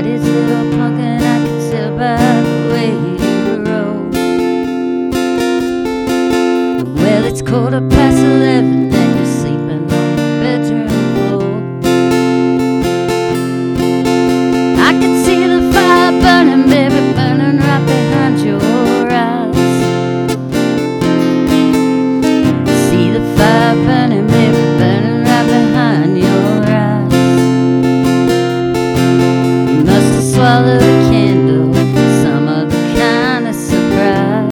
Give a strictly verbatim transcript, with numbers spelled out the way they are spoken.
daddy's little punk, and I can tell by the way he rolls. Well, it's quarter past eleven